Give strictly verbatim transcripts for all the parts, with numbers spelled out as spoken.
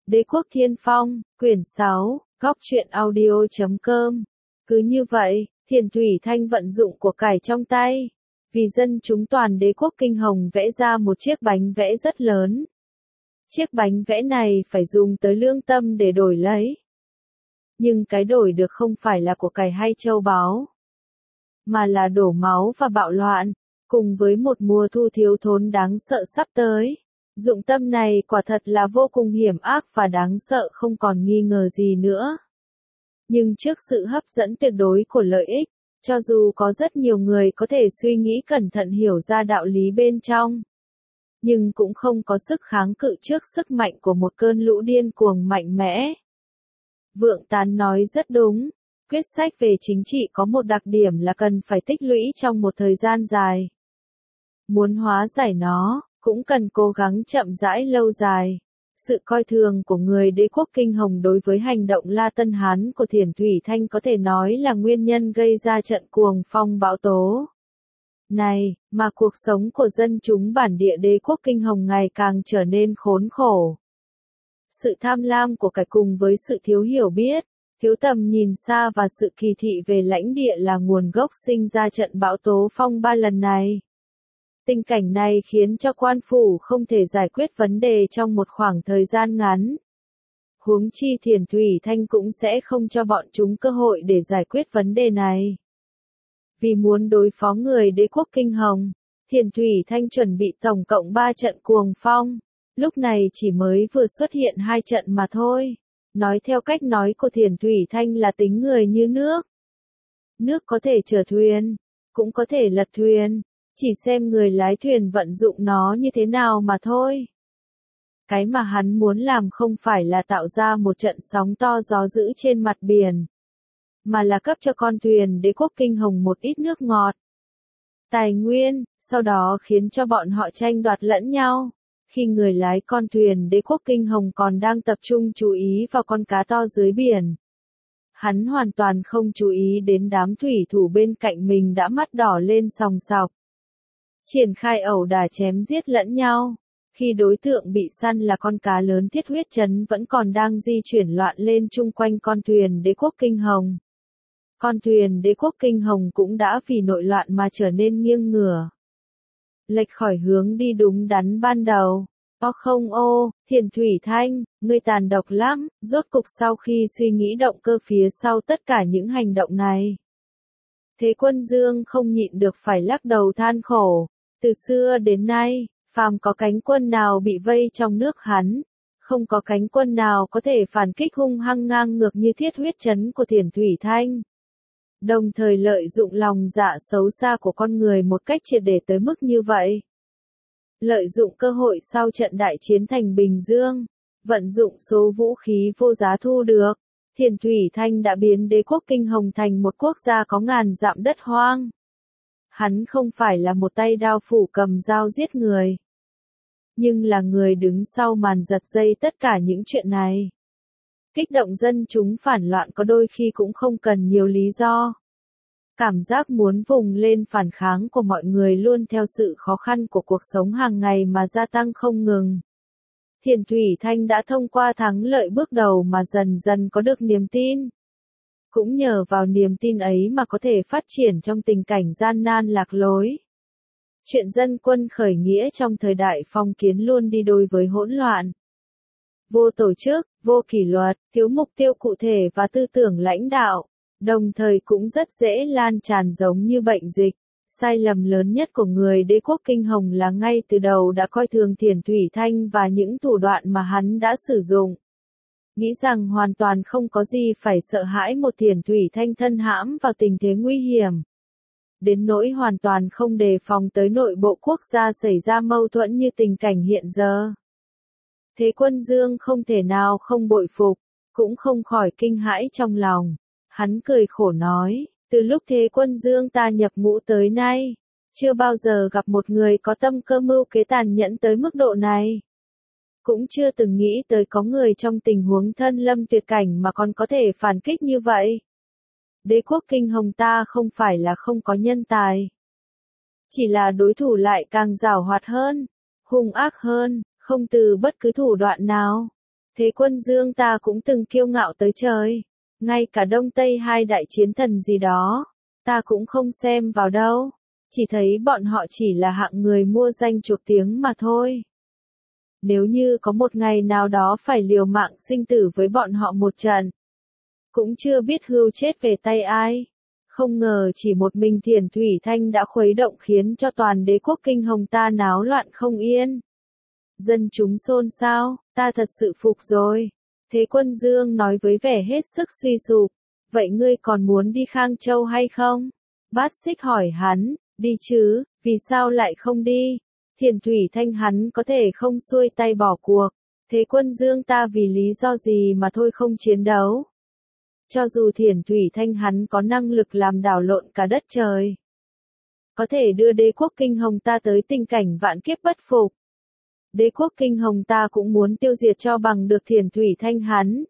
Đế quốc Thiên Phong, quyển sáu, góc truyện audio chấm com. Cứ như vậy, Thiền Thủy Thanh vận dụng của cải trong tay, vì dân chúng toàn đế quốc Kinh Hồng vẽ ra một chiếc bánh vẽ rất lớn. Chiếc bánh vẽ này phải dùng tới lương tâm để đổi lấy. Nhưng cái đổi được không phải là của cải hay châu báu, mà là đổ máu và bạo loạn, cùng với một mùa thu thiếu thốn đáng sợ sắp tới. Dụng tâm này quả thật là vô cùng hiểm ác và đáng sợ không còn nghi ngờ gì nữa. Nhưng trước sự hấp dẫn tuyệt đối của lợi ích, cho dù có rất nhiều người có thể suy nghĩ cẩn thận hiểu ra đạo lý bên trong, nhưng cũng không có sức kháng cự trước sức mạnh của một cơn lũ điên cuồng mạnh mẽ. Vượng Tán nói rất đúng, quyết sách về chính trị có một đặc điểm là cần phải tích lũy trong một thời gian dài. Muốn hóa giải nó, cũng cần cố gắng chậm rãi lâu dài. Sự coi thường của người đế quốc Kinh Hồng đối với hành động La Tân Hán của Thiền Thủy Thanh có thể nói là nguyên nhân gây ra trận cuồng phong bão tố này, mà cuộc sống của dân chúng bản địa đế quốc Kinh Hồng ngày càng trở nên khốn khổ. Sự tham lam của cải cùng với sự thiếu hiểu biết, thiếu tầm nhìn xa và sự kỳ thị về lãnh địa là nguồn gốc sinh ra trận bão tố phong ba lần này. Tình cảnh này khiến cho quan phủ không thể giải quyết vấn đề trong một khoảng thời gian ngắn. Huống chi Thiền Thủy Thanh cũng sẽ không cho bọn chúng cơ hội để giải quyết vấn đề này. Vì muốn đối phó người đế quốc Kinh Hồng, Thiền Thủy Thanh chuẩn bị tổng cộng ba trận cuồng phong, lúc này chỉ mới vừa xuất hiện hai trận mà thôi. Nói theo cách nói của Thiền Thủy Thanh là tính người như nước. Nước có thể chở thuyền, cũng có thể lật thuyền. Chỉ xem người lái thuyền vận dụng nó như thế nào mà thôi. Cái mà hắn muốn làm không phải là tạo ra một trận sóng to gió dữ trên mặt biển, mà là cấp cho con thuyền đế quốc Kinh Hồng một ít nước ngọt, tài nguyên, sau đó khiến cho bọn họ tranh đoạt lẫn nhau. Khi người lái con thuyền đế quốc Kinh Hồng còn đang tập trung chú ý vào con cá to dưới biển, hắn hoàn toàn không chú ý đến đám thủy thủ bên cạnh mình đã mắt đỏ lên sòng sọc, triển khai ẩu đả chém giết lẫn nhau. Khi đối tượng bị săn là con cá lớn thiết huyết trấn vẫn còn đang di chuyển loạn lên chung quanh con thuyền đế quốc Kinh Hồng. Con thuyền đế quốc Kinh Hồng cũng đã vì nội loạn mà trở nên nghiêng ngửa, lệch khỏi hướng đi đúng đắn ban đầu. O không ô, Thiền Thủy Thanh, ngươi tàn độc lắm. Rốt cục sau khi suy nghĩ động cơ phía sau tất cả những hành động này, Thế Quân Dương không nhịn được phải lắc đầu than khổ. Từ xưa đến nay, phàm có cánh quân nào bị vây trong nước hắn, không có cánh quân nào có thể phản kích hung hăng ngang ngược như thiết huyết trấn của Thiền Thủy Thanh. Đồng thời lợi dụng lòng dạ xấu xa của con người một cách triệt để tới mức như vậy. Lợi dụng cơ hội sau trận đại chiến thành Bình Dương, vận dụng số vũ khí vô giá thu được, Thiền Thủy Thanh đã biến đế quốc Kinh Hồng thành một quốc gia có ngàn dặm đất hoang. Hắn không phải là một tay đao phủ cầm dao giết người, nhưng là người đứng sau màn giật dây tất cả những chuyện này. Kích động dân chúng phản loạn có đôi khi cũng không cần nhiều lý do. Cảm giác muốn vùng lên phản kháng của mọi người luôn theo sự khó khăn của cuộc sống hàng ngày mà gia tăng không ngừng. Thiền Thủy Thanh đã thông qua thắng lợi bước đầu mà dần dần có được niềm tin. Cũng nhờ vào niềm tin ấy mà có thể phát triển trong tình cảnh gian nan lạc lối. Chuyện dân quân khởi nghĩa trong thời đại phong kiến luôn đi đôi với hỗn loạn. Vô tổ chức, vô kỷ luật, thiếu mục tiêu cụ thể và tư tưởng lãnh đạo, đồng thời cũng rất dễ lan tràn giống như bệnh dịch. Sai lầm lớn nhất của người đế quốc Kinh Hồng là ngay từ đầu đã coi thường Thiền Thủy Thanh và những thủ đoạn mà hắn đã sử dụng. Nghĩ rằng hoàn toàn không có gì phải sợ hãi một Thiền Thủy Thanh thân hãm vào tình thế nguy hiểm. Đến nỗi hoàn toàn không đề phòng tới nội bộ quốc gia xảy ra mâu thuẫn như tình cảnh hiện giờ. Thế Quân Dương không thể nào không bội phục, cũng không khỏi kinh hãi trong lòng. Hắn cười khổ nói, từ lúc Thế Quân Dương ta nhập ngũ tới nay, chưa bao giờ gặp một người có tâm cơ mưu kế tàn nhẫn tới mức độ này. Cũng chưa từng nghĩ tới có người trong tình huống thân lâm tuyệt cảnh mà còn có thể phản kích như vậy. Đế quốc Kinh Hồng ta không phải là không có nhân tài, chỉ là đối thủ lại càng giàu hoạt hơn, hung ác hơn, không từ bất cứ thủ đoạn nào. Thế quân Dương ta cũng từng kiêu ngạo tới trời. Ngay cả Đông Tây hai đại chiến thần gì đó, ta cũng không xem vào đâu. Chỉ thấy bọn họ chỉ là hạng người mua danh chuộc tiếng mà thôi. Nếu như có một ngày nào đó phải liều mạng sinh tử với bọn họ một trận, cũng chưa biết hưu chết về tay ai. Không ngờ chỉ một mình Thiền Thủy Thanh đã khuấy động khiến cho toàn đế quốc Kinh Hồng ta náo loạn không yên. Dân chúng xôn xao, ta thật sự phục rồi. Thế quân Dương nói với vẻ hết sức suy sụp. Vậy ngươi còn muốn đi Khang Châu hay không? Bát Xích hỏi hắn, đi chứ, vì sao lại không đi? Thiền Thủy Thanh hắn có thể không xuôi tay bỏ cuộc. Thế quân Dương ta vì lý do gì mà thôi không chiến đấu? Cho dù Thiền Thủy Thanh hắn có năng lực làm đảo lộn cả đất trời, có thể đưa đế quốc Kinh Hồng ta tới tình cảnh vạn kiếp bất phục, đế quốc Kinh Hồng ta cũng muốn tiêu diệt cho bằng được Thiền Thủy Thanh hắn.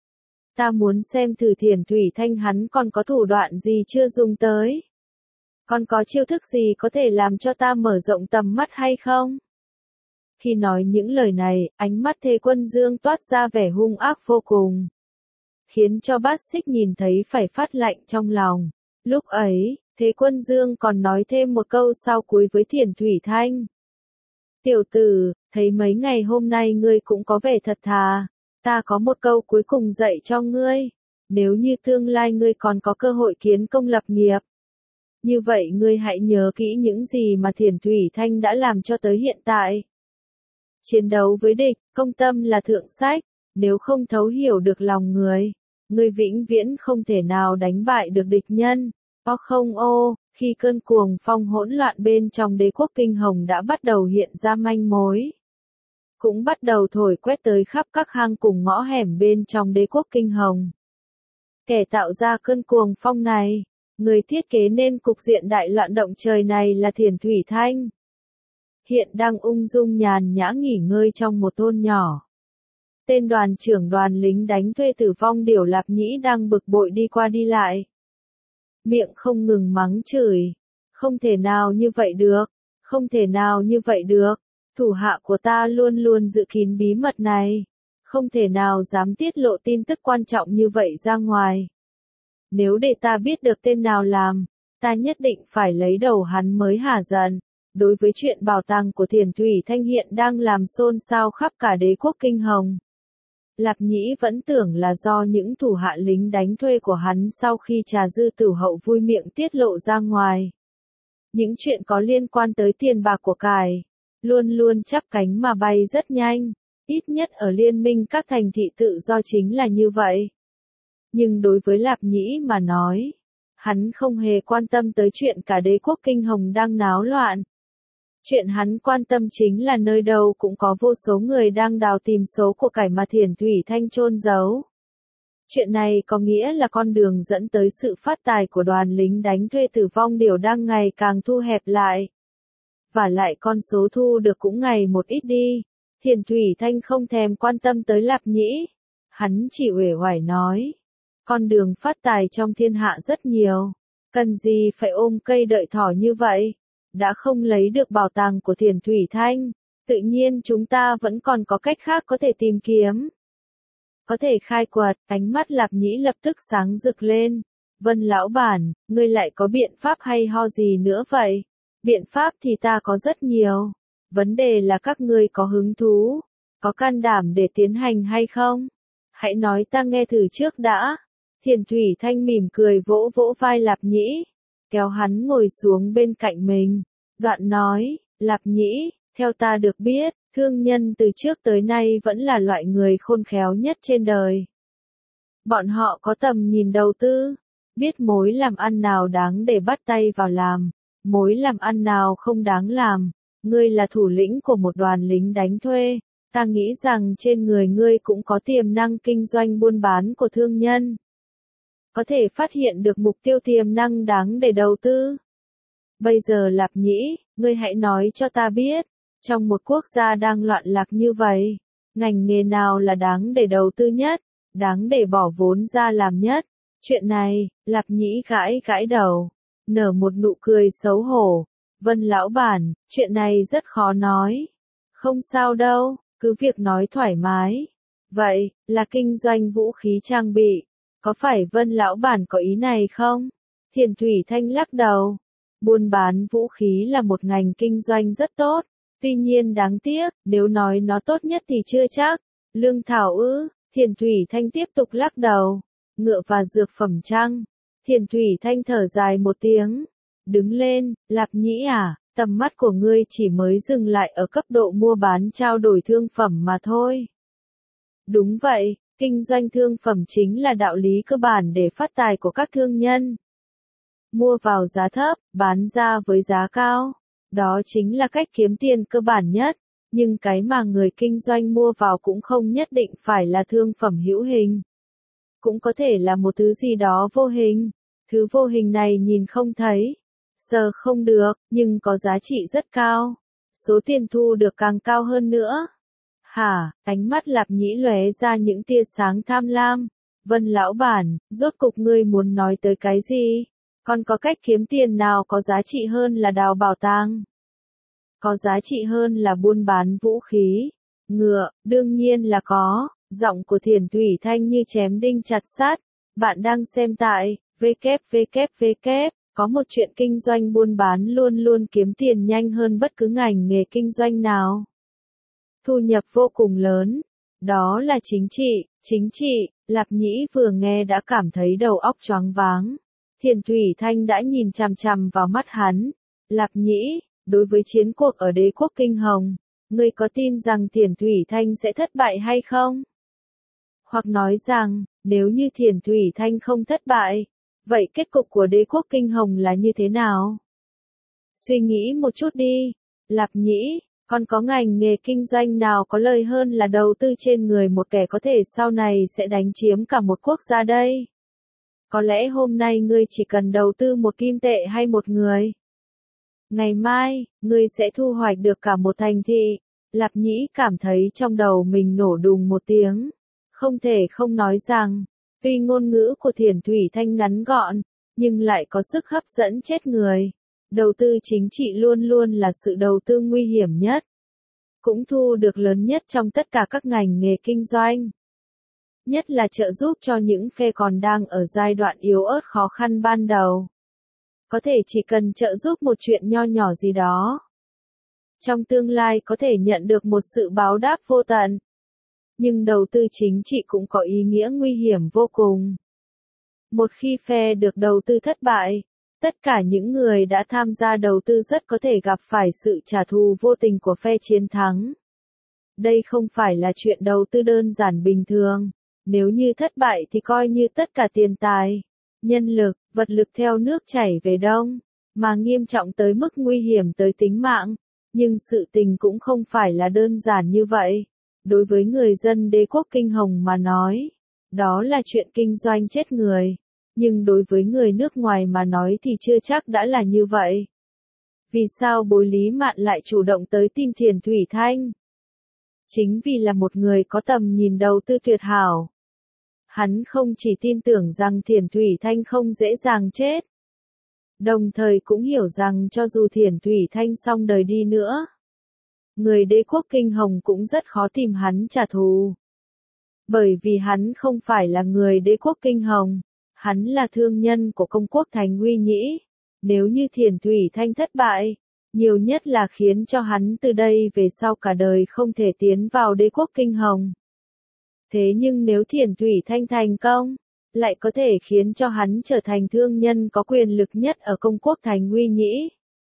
Ta muốn xem thử Thiền Thủy Thanh hắn còn có thủ đoạn gì chưa dùng tới. Còn có chiêu thức gì có thể làm cho ta mở rộng tầm mắt hay không? Khi nói những lời này, ánh mắt Thế Quân Dương toát ra vẻ hung ác vô cùng, khiến cho Bát Xích nhìn thấy phải phát lạnh trong lòng. Lúc ấy, Thế Quân Dương còn nói thêm một câu sau cuối với Thiền Thủy Thanh. Tiểu tử, thấy mấy ngày hôm nay ngươi cũng có vẻ thật thà. Ta có một câu cuối cùng dạy cho ngươi. Nếu như tương lai ngươi còn có cơ hội kiến công lập nghiệp, như vậy ngươi hãy nhớ kỹ những gì mà Thiền Thủy Thanh đã làm cho tới hiện tại. Chiến đấu với địch, công tâm là thượng sách. Nếu không thấu hiểu được lòng người, ngươi vĩnh viễn không thể nào đánh bại được địch nhân. O không ô, khi cơn cuồng phong hỗn loạn bên trong đế quốc Kinh Hồng đã bắt đầu hiện ra manh mối, cũng bắt đầu thổi quét tới khắp các hang cùng ngõ hẻm bên trong đế quốc Kinh Hồng. Kẻ tạo ra cơn cuồng phong này, người thiết kế nên cục diện đại loạn động trời này là Thiền Thủy Thanh. Hiện đang ung dung nhàn nhã nghỉ ngơi trong một thôn nhỏ. Tên đoàn trưởng đoàn lính đánh thuê Tử Vong Điểu Lạp Nhĩ đang bực bội đi qua đi lại. Miệng không ngừng mắng chửi. Không thể nào như vậy được. Không thể nào như vậy được. Thủ hạ của ta luôn luôn giữ kín bí mật này. Không thể nào dám tiết lộ tin tức quan trọng như vậy ra ngoài. Nếu để ta biết được tên nào làm, ta nhất định phải lấy đầu hắn mới hả giận. Đối với chuyện bảo tàng của Thiền Thủy Thanh hiện đang làm xôn xao khắp cả đế quốc Kinh Hồng, Lạp Nhĩ vẫn tưởng là do những thủ hạ lính đánh thuê của hắn sau khi Trà Dư Tử Hậu vui miệng tiết lộ ra ngoài. Những chuyện có liên quan tới tiền bạc của cải, luôn luôn chắp cánh mà bay rất nhanh, ít nhất ở liên minh các thành thị tự do chính là như vậy. Nhưng đối với Lạp Nhĩ mà nói, hắn không hề quan tâm tới chuyện cả đế quốc Kinh Hồng đang náo loạn. Chuyện hắn quan tâm chính là nơi đâu cũng có vô số người đang đào tìm số của cải mà Thiền Thủy Thanh chôn giấu. Chuyện này có nghĩa là con đường dẫn tới sự phát tài của đoàn lính đánh thuê Tử Vong Điểu đang ngày càng thu hẹp lại. Và lại con số thu được cũng ngày một ít đi. Thiền Thủy Thanh không thèm quan tâm tới Lạp Nhĩ. Hắn chỉ uể oải nói. Con đường phát tài trong thiên hạ rất nhiều. Cần gì phải ôm cây đợi thỏ như vậy? Đã không lấy được bảo tàng của Thiền Thủy Thanh, tự nhiên chúng ta vẫn còn có cách khác có thể tìm kiếm. Có thể khai quật, ánh mắt Lạp Nhĩ lập tức sáng rực lên. Vân lão bản, ngươi lại có biện pháp hay ho gì nữa vậy? Biện pháp thì ta có rất nhiều. Vấn đề là các ngươi có hứng thú, có can đảm để tiến hành hay không? Hãy nói ta nghe thử trước đã. Thiền Thủy Thanh mỉm cười vỗ vỗ vai Lạp Nhĩ, kéo hắn ngồi xuống bên cạnh mình. Đoạn nói, Lạp Nhĩ, theo ta được biết, thương nhân từ trước tới nay vẫn là loại người khôn khéo nhất trên đời. Bọn họ có tầm nhìn đầu tư, biết mối làm ăn nào đáng để bắt tay vào làm, mối làm ăn nào không đáng làm. Ngươi là thủ lĩnh của một đoàn lính đánh thuê, ta nghĩ rằng trên người ngươi cũng có tiềm năng kinh doanh buôn bán của thương nhân. Có thể phát hiện được mục tiêu tiềm năng đáng để đầu tư. Bây giờ Lạp Nhĩ, ngươi hãy nói cho ta biết, trong một quốc gia đang loạn lạc như vậy, ngành nghề nào là đáng để đầu tư nhất, đáng để bỏ vốn ra làm nhất? Chuyện này, Lạp Nhĩ gãi gãi đầu, nở một nụ cười xấu hổ. Vân lão bản, chuyện này rất khó nói. Không sao đâu, cứ việc nói thoải mái. Vậy, là kinh doanh vũ khí trang bị. Có phải Vân lão bản có ý này không? Thiền Thủy Thanh lắc đầu. Buôn bán vũ khí là một ngành kinh doanh rất tốt. Tuy nhiên đáng tiếc, nếu nói nó tốt nhất thì chưa chắc. Lương thảo ư, Thiền Thủy Thanh tiếp tục lắc đầu. Ngựa và dược phẩm chăng? Thiền Thủy Thanh thở dài một tiếng. Đứng lên, Lạp Nhĩ à, tầm mắt của ngươi chỉ mới dừng lại ở cấp độ mua bán trao đổi thương phẩm mà thôi. Đúng vậy, kinh doanh thương phẩm chính là đạo lý cơ bản để phát tài của các thương nhân. Mua vào giá thấp, bán ra với giá cao. Đó chính là cách kiếm tiền cơ bản nhất. Nhưng cái mà người kinh doanh mua vào cũng không nhất định phải là thương phẩm hữu hình. Cũng có thể là một thứ gì đó vô hình. Thứ vô hình này nhìn không thấy, sờ không được, nhưng có giá trị rất cao. Số tiền thu được càng cao hơn nữa. Hả, ánh mắt Lạp Nhĩ lóe ra những tia sáng tham lam. Vân lão bản, rốt cục ngươi muốn nói tới cái gì? Còn có cách kiếm tiền nào có giá trị hơn là đào bảo tàng? Có giá trị hơn là buôn bán vũ khí, ngựa, đương nhiên là có. Giọng của Thiền Thủy Thanh như chém đinh chặt sắt. Bạn đang xem tại vê kép vê kép vê kép, có một chuyện kinh doanh buôn bán luôn luôn kiếm tiền nhanh hơn bất cứ ngành nghề kinh doanh nào. Thu nhập vô cùng lớn. Đó là chính trị, chính trị. Lạp Nhĩ vừa nghe đã cảm thấy đầu óc choáng váng. Thiền Thủy Thanh đã nhìn chằm chằm vào mắt hắn. Lạp Nhĩ, đối với chiến cuộc ở đế quốc Kinh Hồng, ngươi có tin rằng Thiền Thủy Thanh sẽ thất bại hay không? Hoặc nói rằng, nếu như Thiền Thủy Thanh không thất bại, vậy kết cục của đế quốc Kinh Hồng là như thế nào? Suy nghĩ một chút đi, Lạp Nhĩ, còn có ngành nghề kinh doanh nào có lời hơn là đầu tư trên người một kẻ có thể sau này sẽ đánh chiếm cả một quốc gia đây? Có lẽ hôm nay ngươi chỉ cần đầu tư một kim tệ hay một người. Ngày mai, ngươi sẽ thu hoạch được cả một thành thị. Lạp Nhĩ cảm thấy trong đầu mình nổ đùng một tiếng. Không thể không nói rằng, tuy ngôn ngữ của Thiền Thủy Thanh ngắn gọn, nhưng lại có sức hấp dẫn chết người. Đầu tư chính trị luôn luôn là sự đầu tư nguy hiểm nhất. Cũng thu được lớn nhất trong tất cả các ngành nghề kinh doanh. Nhất là trợ giúp cho những phe còn đang ở giai đoạn yếu ớt khó khăn ban đầu. Có thể chỉ cần trợ giúp một chuyện nho nhỏ gì đó. Trong tương lai có thể nhận được một sự báo đáp vô tận. Nhưng đầu tư chính trị cũng có ý nghĩa nguy hiểm vô cùng. Một khi phe được đầu tư thất bại, tất cả những người đã tham gia đầu tư rất có thể gặp phải sự trả thù vô tình của phe chiến thắng. Đây không phải là chuyện đầu tư đơn giản bình thường. Nếu như thất bại thì coi như tất cả tiền tài, nhân lực, vật lực theo nước chảy về đông, mà nghiêm trọng tới mức nguy hiểm tới tính mạng. Nhưng sự tình cũng không phải là đơn giản như vậy. Đối với người dân đế quốc Kinh Hồng mà nói, đó là chuyện kinh doanh chết người. Nhưng đối với người nước ngoài mà nói thì chưa chắc đã là như vậy. Vì sao Bối Lý Mạn lại chủ động tới tìm Thiền Thủy Thanh? Chính vì là một người có tầm nhìn đầu tư tuyệt hảo. Hắn không chỉ tin tưởng rằng Thiền Thủy Thanh không dễ dàng chết, đồng thời cũng hiểu rằng cho dù Thiền Thủy Thanh xong đời đi nữa, người đế quốc Kinh Hồng cũng rất khó tìm hắn trả thù. Bởi vì hắn không phải là người đế quốc Kinh Hồng, hắn là thương nhân của công quốc Thành Uy Nhĩ. Nếu như Thiền Thủy Thanh thất bại, nhiều nhất là khiến cho hắn từ đây về sau cả đời không thể tiến vào đế quốc Kinh Hồng. Thế nhưng nếu Thiền Thủy Thanh thành công, lại có thể khiến cho hắn trở thành thương nhân có quyền lực nhất ở công quốc Thành Uy Nhĩ.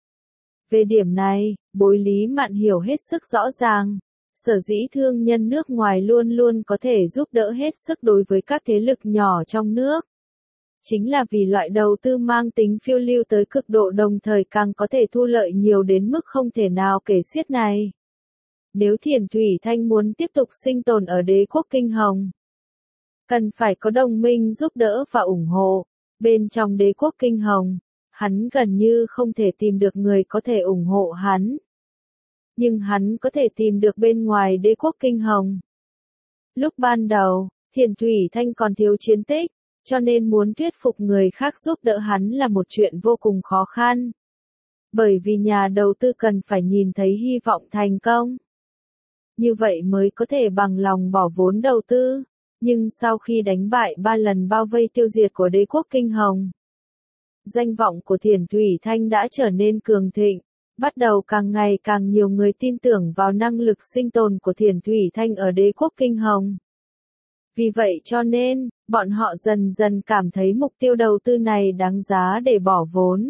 Về điểm này, Bối Lý Mạn hiểu hết sức rõ ràng. Sở dĩ thương nhân nước ngoài luôn luôn có thể giúp đỡ hết sức đối với các thế lực nhỏ trong nước. Chính là vì loại đầu tư mang tính phiêu lưu tới cực độ đồng thời càng có thể thu lợi nhiều đến mức không thể nào kể xiết này. Nếu Thiền Thủy Thanh muốn tiếp tục sinh tồn ở đế quốc Kinh Hồng, cần phải có đồng minh giúp đỡ và ủng hộ. Bên trong đế quốc Kinh Hồng, hắn gần như không thể tìm được người có thể ủng hộ hắn. Nhưng hắn có thể tìm được bên ngoài đế quốc Kinh Hồng. Lúc ban đầu, Thiền Thủy Thanh còn thiếu chiến tích, cho nên muốn thuyết phục người khác giúp đỡ hắn là một chuyện vô cùng khó khăn. Bởi vì nhà đầu tư cần phải nhìn thấy hy vọng thành công. như vậy mới có thể bằng lòng bỏ vốn đầu tư. Nhưng sau khi đánh bại ba lần bao vây tiêu diệt của đế quốc Kinh Hồng, danh vọng của Thiền Thủy Thanh đã trở nên cường thịnh, bắt đầu càng ngày càng nhiều người tin tưởng vào năng lực sinh tồn của Thiền Thủy Thanh ở đế quốc Kinh Hồng. Vì vậy cho nên, bọn họ dần dần cảm thấy mục tiêu đầu tư này đáng giá để bỏ vốn.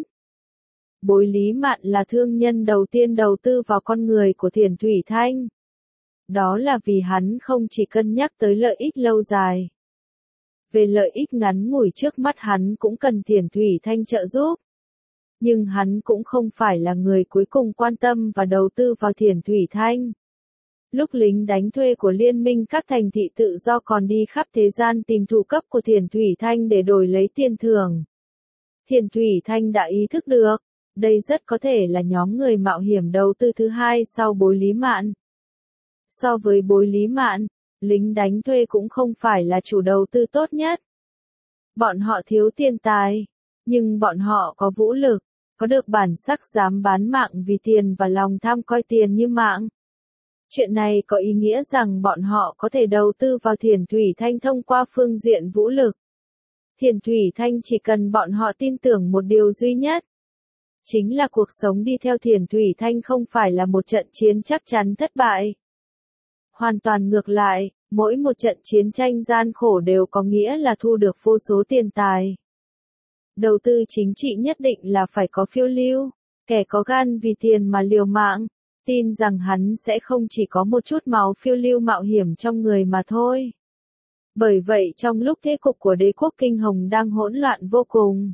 Bối Lý Mạn là thương nhân đầu tiên đầu tư vào con người của Thiền Thủy Thanh. Đó là vì hắn không chỉ cân nhắc tới lợi ích lâu dài. Về lợi ích ngắn ngủi trước mắt hắn cũng cần Thiền Thủy Thanh trợ giúp. Nhưng hắn cũng không phải là người cuối cùng quan tâm và đầu tư vào Thiền Thủy Thanh. Lúc lính đánh thuê của liên minh các thành thị tự do còn đi khắp thế gian tìm thủ cấp của Thiền Thủy Thanh để đổi lấy tiền thưởng, Thiền Thủy Thanh đã ý thức được, đây rất có thể là nhóm người mạo hiểm đầu tư thứ hai sau Bối Lý Mạn. So với Bối Lý Mạn, lính đánh thuê cũng không phải là chủ đầu tư tốt nhất. Bọn họ thiếu tiền tài, nhưng bọn họ có vũ lực, có được bản sắc dám bán mạng vì tiền và lòng tham coi tiền như mạng. Chuyện này có ý nghĩa rằng bọn họ có thể đầu tư vào Thiền Thủy Thanh thông qua phương diện vũ lực. Thiền Thủy Thanh chỉ cần bọn họ tin tưởng một điều duy nhất. Chính là cuộc sống đi theo Thiền Thủy Thanh không phải là một trận chiến chắc chắn thất bại. Hoàn toàn ngược lại, mỗi một trận chiến tranh gian khổ đều có nghĩa là thu được vô số tiền tài. Đầu tư chính trị nhất định là phải có phiêu lưu, kẻ có gan vì tiền mà liều mạng, tin rằng hắn sẽ không chỉ có một chút máu phiêu lưu mạo hiểm trong người mà thôi. Bởi vậy trong lúc thế cục của đế quốc Kinh Hồng đang hỗn loạn vô cùng,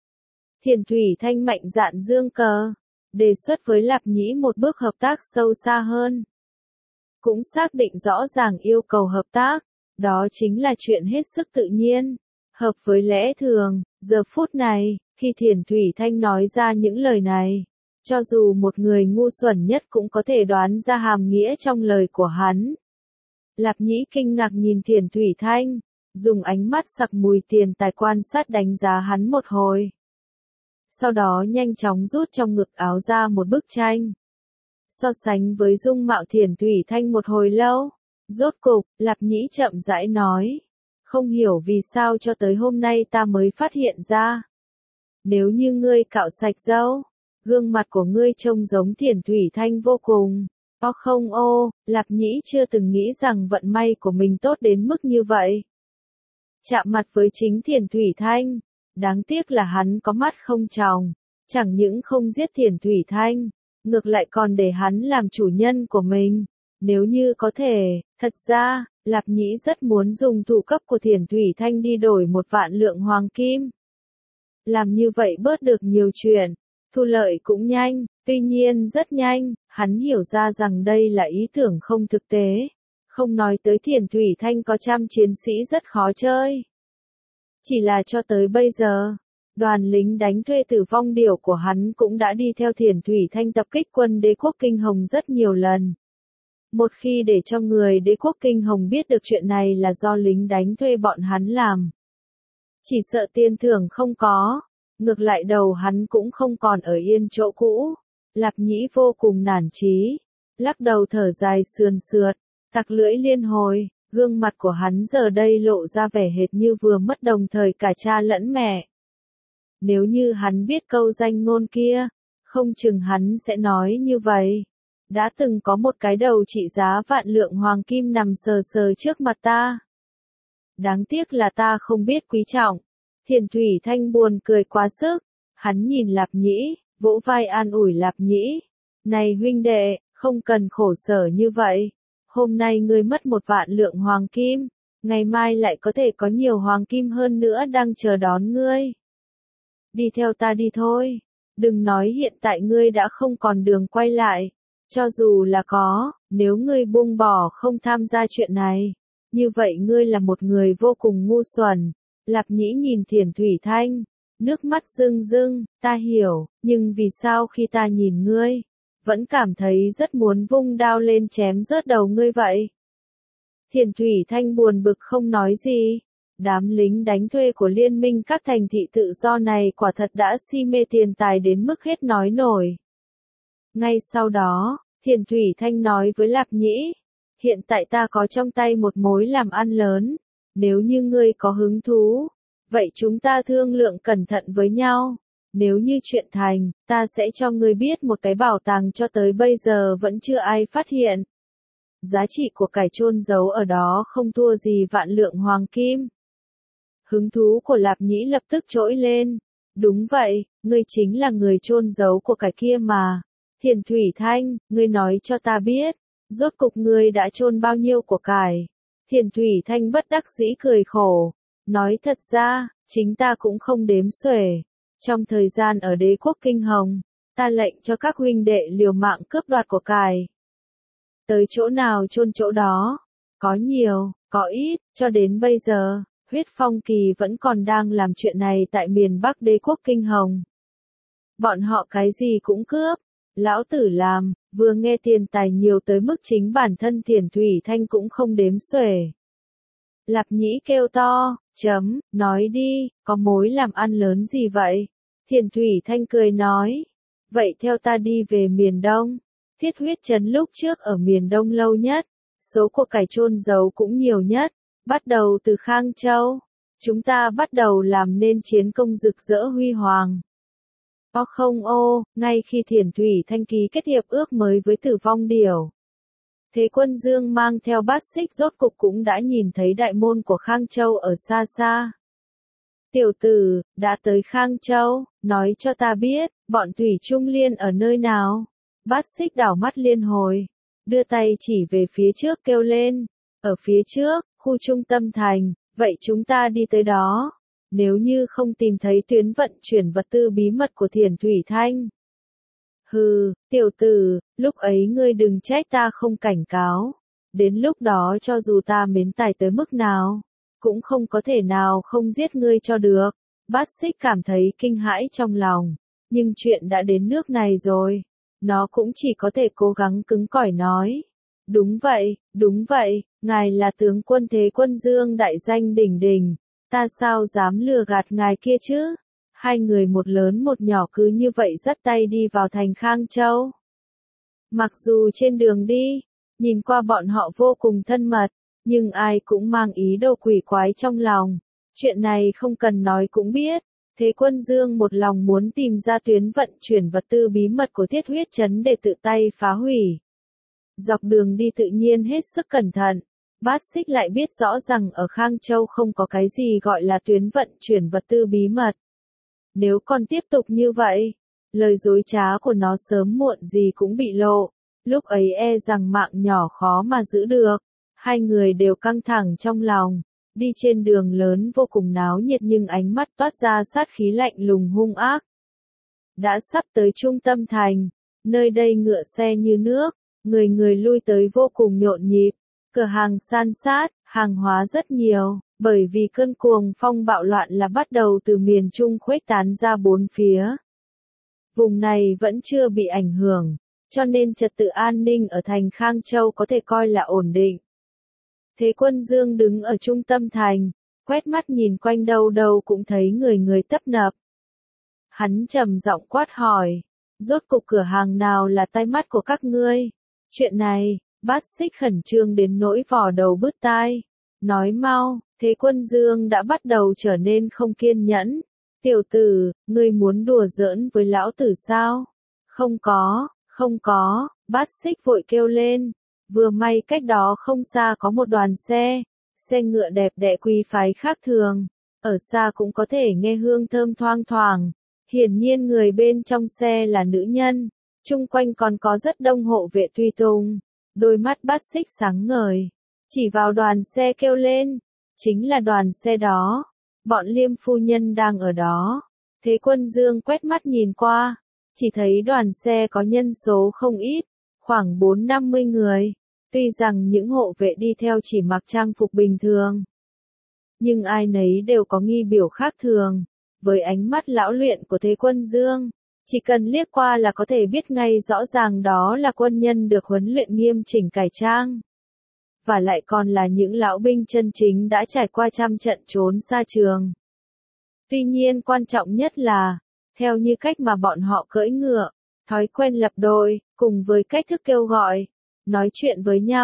Thiền Thủy Thanh mạnh dạn giương cờ, đề xuất với Lạp Nhĩ một bước hợp tác sâu xa hơn. Cũng xác định rõ ràng yêu cầu hợp tác, đó chính là chuyện hết sức tự nhiên, hợp với lẽ thường. Giờ phút này, khi Thiền Thủy Thanh nói ra những lời này, cho dù một người ngu xuẩn nhất cũng có thể đoán ra hàm nghĩa trong lời của hắn. Lạp Nhĩ kinh ngạc nhìn Thiền Thủy Thanh, dùng ánh mắt sặc mùi tiền tài quan sát đánh giá hắn một hồi. Sau đó nhanh chóng rút trong ngực áo ra một bức tranh. So sánh với dung mạo Thiền Thủy Thanh một hồi lâu, rốt cục, Lạp Nhĩ chậm rãi nói. Không hiểu vì sao cho tới hôm nay ta mới phát hiện ra. Nếu như ngươi cạo sạch râu, gương mặt của ngươi trông giống Thiền Thủy Thanh vô cùng. O không ô, Lạp Nhĩ chưa từng nghĩ rằng vận may của mình tốt đến mức như vậy. Chạm mặt với chính Thiền Thủy Thanh, đáng tiếc là hắn có mắt không tròng, chẳng những không giết Thiền Thủy Thanh, ngược lại còn để hắn làm chủ nhân của mình. Nếu như có thể, thật ra, Lạp Nhĩ rất muốn dùng thủ cấp của Thiền Thủy Thanh đi đổi một vạn lượng hoàng kim. Làm như vậy bớt được nhiều chuyện, thu lợi cũng nhanh, tuy nhiên rất nhanh, hắn hiểu ra rằng đây là ý tưởng không thực tế. Không nói tới Thiền Thủy Thanh có trăm chiến sĩ rất khó chơi. Chỉ là cho tới bây giờ, đoàn lính đánh thuê tử vong điểu của hắn cũng đã đi theo Thiền Thủy Thanh tập kích quân đế quốc Kinh Hồng rất nhiều lần. Một khi để cho người đế quốc Kinh Hồng biết được chuyện này là do lính đánh thuê bọn hắn làm, chỉ sợ tiền thưởng không có, ngược lại đầu hắn cũng không còn ở yên chỗ cũ. Lạp Nhĩ vô cùng nản chí, lắc đầu thở dài sườn sượt, tặc lưỡi liên hồi, gương mặt của hắn giờ đây lộ ra vẻ hệt như vừa mất đồng thời cả cha lẫn mẹ. Nếu như hắn biết câu danh ngôn kia, không chừng hắn sẽ nói như vậy. Đã từng có một cái đầu trị giá vạn lượng hoàng kim nằm sờ sờ trước mặt ta. Đáng tiếc là ta không biết quý trọng. Thiền Thủy Thanh buồn cười quá sức. Hắn nhìn Lạp Nhĩ, vỗ vai an ủi Lạp Nhĩ. Này huynh đệ, không cần khổ sở như vậy. Hôm nay ngươi mất một vạn lượng hoàng kim. Ngày mai lại có thể có nhiều hoàng kim hơn nữa đang chờ đón ngươi. Đi theo ta đi thôi. Đừng nói hiện tại ngươi đã không còn đường quay lại. Cho dù là có, nếu ngươi buông bỏ không tham gia chuyện này, như vậy ngươi là một người vô cùng ngu xuẩn. Lạp Nhĩ nhìn Thiền Thủy Thanh, nước mắt rưng rưng, ta hiểu, nhưng vì sao khi ta nhìn ngươi, vẫn cảm thấy rất muốn vung đao lên chém rớt đầu ngươi vậy? Thiền Thủy Thanh buồn bực không nói gì. Đám lính đánh thuê của liên minh các thành thị tự do này quả thật đã si mê tiền tài đến mức hết nói nổi. Ngay sau đó, Thiền Thủy Thanh nói với Lạp Nhĩ, Hiện tại ta có trong tay một mối làm ăn lớn, nếu như ngươi có hứng thú, vậy chúng ta thương lượng cẩn thận với nhau. Nếu như chuyện thành, ta sẽ cho ngươi biết một cái bảo tàng cho tới bây giờ vẫn chưa ai phát hiện. Giá trị của cải chôn giấu ở đó không thua gì vạn lượng hoàng kim. Hứng thú của Lạp Nhĩ lập tức trỗi lên. Đúng vậy, ngươi chính là người chôn giấu của cải kia mà. Thiền Thủy Thanh, ngươi nói cho ta biết, rốt cục ngươi đã chôn bao nhiêu của cải. Thiền Thủy Thanh bất đắc dĩ cười khổ. Nói thật ra, chính ta cũng không đếm xuể. Trong thời gian ở đế quốc Kinh Hồng, ta lệnh cho các huynh đệ liều mạng cướp đoạt của cải. Tới chỗ nào chôn chỗ đó, có nhiều, có ít, cho đến bây giờ, Huyết Phong Kỳ vẫn còn đang làm chuyện này tại miền Bắc đế quốc Kinh Hồng. Bọn họ cái gì cũng cướp, lão tử làm, vừa nghe tiền tài nhiều tới mức chính bản thân Thiền Thủy Thanh cũng không đếm xuể. Lạp Nhĩ kêu to, chấm, nói đi, có mối làm ăn lớn gì vậy? Thiền Thủy Thanh cười nói, vậy theo ta đi về miền Đông. Thiết Huyết Trấn lúc trước ở miền Đông lâu nhất, số của cải chôn giấu cũng nhiều nhất, bắt đầu từ Khang Châu. Chúng ta bắt đầu làm nên chiến công rực rỡ huy hoàng. O không ô, ngay khi Thiền Thủy Thanh ký kết hiệp ước mới với Tử Vong Điểu, Thế Quân Dương mang theo Bát Xích rốt cục cũng đã nhìn thấy đại môn của Khang Châu ở xa xa. Tiểu tử, đã tới Khang Châu, nói cho ta biết, bọn Thủy Trung Liên ở nơi nào? Bát Xích đảo mắt liên hồi, đưa tay chỉ về phía trước kêu lên, ở phía trước, khu trung tâm thành, vậy chúng ta đi tới đó. Nếu như không tìm thấy tuyến vận chuyển vật tư bí mật của Thiền Thủy Thanh. Hừ, tiểu tử, lúc ấy ngươi đừng trách ta không cảnh cáo. Đến lúc đó cho dù ta mến tài tới mức nào, cũng không có thể nào không giết ngươi cho được. Bát Xích cảm thấy kinh hãi trong lòng, nhưng chuyện đã đến nước này rồi. Nó cũng chỉ có thể cố gắng cứng cỏi nói. Đúng vậy, đúng vậy, ngài là tướng quân Thế Quân Dương đại danh đỉnh đỉnh, ta sao dám lừa gạt ngài kia chứ? Hai người một lớn một nhỏ cứ như vậy dắt tay đi vào thành Khang Châu. Mặc dù trên đường đi, nhìn qua bọn họ vô cùng thân mật, nhưng ai cũng mang ý đồ quỷ quái trong lòng. Chuyện này không cần nói cũng biết. Thế Quân Dương một lòng muốn tìm ra tuyến vận chuyển vật tư bí mật của Thiết Huyết Trấn để tự tay phá hủy. Dọc đường đi tự nhiên hết sức cẩn thận. Bát Xích lại biết rõ rằng ở Khang Châu không có cái gì gọi là tuyến vận chuyển vật tư bí mật. Nếu còn tiếp tục như vậy, lời dối trá của nó sớm muộn gì cũng bị lộ. Lúc ấy e rằng mạng nhỏ khó mà giữ được. Hai người đều căng thẳng trong lòng. Đi trên đường lớn vô cùng náo nhiệt nhưng ánh mắt toát ra sát khí lạnh lùng hung ác. Đã sắp tới trung tâm thành, nơi đây ngựa xe như nước, người người lui tới vô cùng nhộn nhịp, cửa hàng san sát, hàng hóa rất nhiều, bởi vì cơn cuồng phong bạo loạn là bắt đầu từ miền Trung khuếch tán ra bốn phía. Vùng này vẫn chưa bị ảnh hưởng, cho nên trật tự an ninh ở thành Khang Châu có thể coi là ổn định. Thế Quân Dương đứng ở trung tâm thành, quét mắt nhìn quanh đâu đâu cũng thấy người người tấp nập. Hắn trầm giọng quát hỏi, rốt cục cửa hàng nào là tai mắt của các ngươi? Chuyện này, Bát Xích khẩn trương đến nỗi vò đầu bứt tai. Nói mau, Thế Quân Dương đã bắt đầu trở nên không kiên nhẫn. Tiểu tử, ngươi muốn đùa giỡn với lão tử sao? Không có, không có, Bát Xích vội kêu lên. Vừa may cách đó không xa có một đoàn xe, xe ngựa đẹp đẽ quý phái khác thường, ở xa cũng có thể nghe hương thơm thoang thoảng. Hiển nhiên người bên trong xe là nữ nhân, chung quanh còn có rất đông hộ vệ tùy tùng. Đôi mắt Bát Xích sáng ngời, chỉ vào đoàn xe kêu lên, chính là đoàn xe đó, bọn Liêm phu nhân đang ở đó. Thế Quân Dương quét mắt nhìn qua, chỉ thấy đoàn xe có nhân số không ít, khoảng bốn năm mươi người. Tuy rằng những hộ vệ đi theo chỉ mặc trang phục bình thường, nhưng ai nấy đều có nghi biểu khác thường. Với ánh mắt lão luyện của Thế Quân Dương, chỉ cần liếc qua là có thể biết ngay rõ ràng đó là quân nhân được huấn luyện nghiêm chỉnh cải trang. Và lại còn là những lão binh chân chính đã trải qua trăm trận trốn xa trường. Tuy nhiên quan trọng nhất là, theo như cách mà bọn họ cưỡi ngựa, thói quen lập đội, cùng với cách thức kêu gọi, nói chuyện với nhau,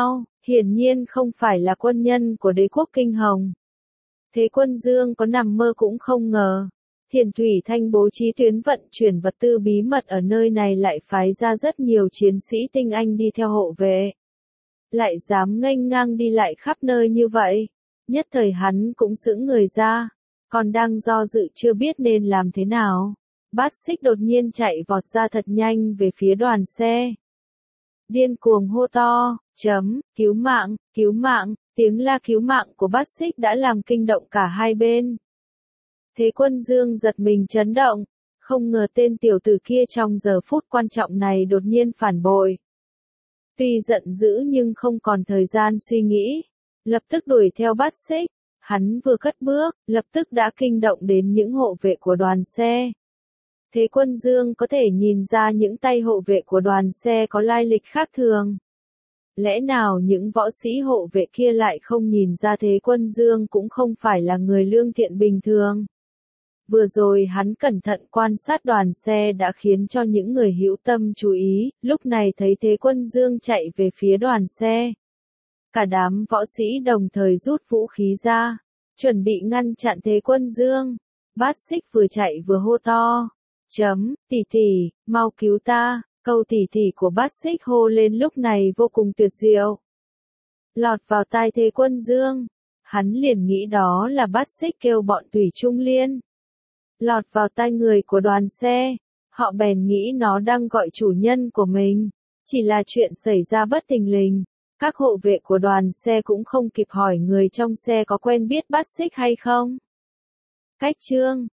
Hiển nhiên không phải là quân nhân của đế quốc Kinh Hồng. Thế Quân Dương có nằm mơ cũng không ngờ. Thiền Thủy Thanh bố trí tuyến vận chuyển vật tư bí mật ở nơi này lại phái ra rất nhiều chiến sĩ tinh anh đi theo hộ vệ. Lại dám nghênh ngang đi lại khắp nơi như vậy. Nhất thời hắn cũng sững người ra. Còn đang do dự chưa biết nên làm thế nào. Bát Xích đột nhiên chạy vọt ra thật nhanh về phía đoàn xe. Điên cuồng hô to, chấm, cứu mạng, cứu mạng, tiếng la cứu mạng của Bát Xích đã làm kinh động cả hai bên. Thế Quân Dương giật mình chấn động, không ngờ tên tiểu tử kia trong giờ phút quan trọng này đột nhiên phản bội. Tuy giận dữ nhưng không còn thời gian suy nghĩ, lập tức đuổi theo Bát Xích. Hắn vừa cất bước, lập tức đã kinh động đến những hộ vệ của đoàn xe. Thế Quân Dương có thể nhìn ra những tay hộ vệ của đoàn xe có lai lịch khác thường. Lẽ nào những võ sĩ hộ vệ kia lại không nhìn ra Thế Quân Dương cũng không phải là người lương thiện bình thường. Vừa rồi hắn cẩn thận quan sát đoàn xe đã khiến cho những người hữu tâm chú ý, lúc này thấy Thế Quân Dương chạy về phía đoàn xe. Cả đám võ sĩ đồng thời rút vũ khí ra, chuẩn bị ngăn chặn Thế Quân Dương. Bát Xích vừa chạy vừa hô to. Chấm, tỷ tỷ, mau cứu ta, câu tỷ tỷ của Bát Xích hô lên lúc này vô cùng tuyệt diệu. Lọt vào tai Thế Quân Dương, hắn liền nghĩ đó là Bát Xích kêu bọn Thủy Trung Liên. Lọt vào tai người của đoàn xe, họ bèn nghĩ nó đang gọi chủ nhân của mình, chỉ là chuyện xảy ra bất thình lình. Các hộ vệ của đoàn xe cũng không kịp hỏi người trong xe có quen biết Bát Xích hay không. Cách chương